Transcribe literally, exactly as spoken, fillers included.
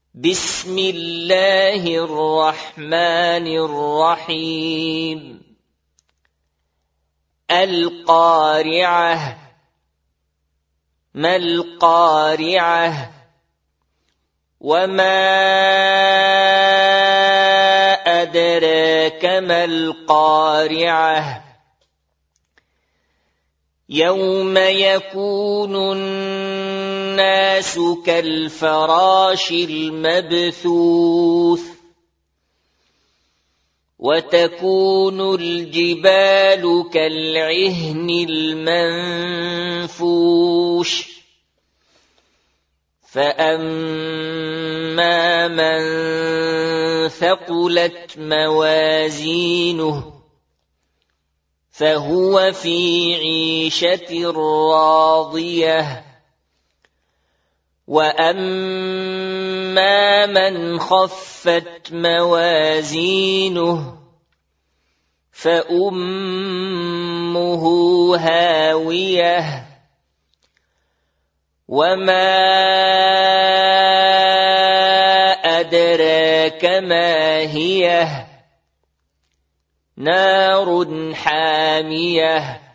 بسم الله الرحمن الرحيم القارعة ما القارعة وما أدراك ما القارعة يوم يكون الناس كالفراش المبثوث وتكون الجبال كالعهن المنفوش فأما من ثقلت موازينه فهو في عيشة راضية وأما من خفت موازينه فأمه هاوية وما أدراك ما هي نار حامية